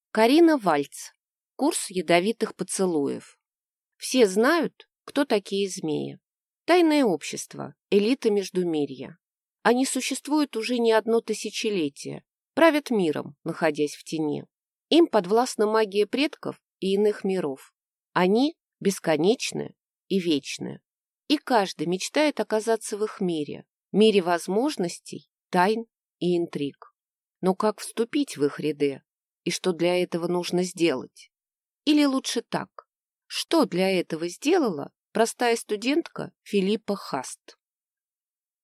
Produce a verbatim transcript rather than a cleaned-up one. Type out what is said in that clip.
Карина Вальц. Курс ядовитых поцелуев. Все знают, кто такие змеи. Тайное общество, элита Междумирья. Они существуют уже не одно тысячелетие, правят миром, находясь в тени. Им подвластна магия предков и иных миров. Они бесконечны и вечны. И каждый мечтает оказаться в их мире, мире возможностей, тайн и интриг. Но как вступить в их ряды? И что для этого нужно сделать? Или лучше так, что для этого сделала простая студентка Филиппа Хаст?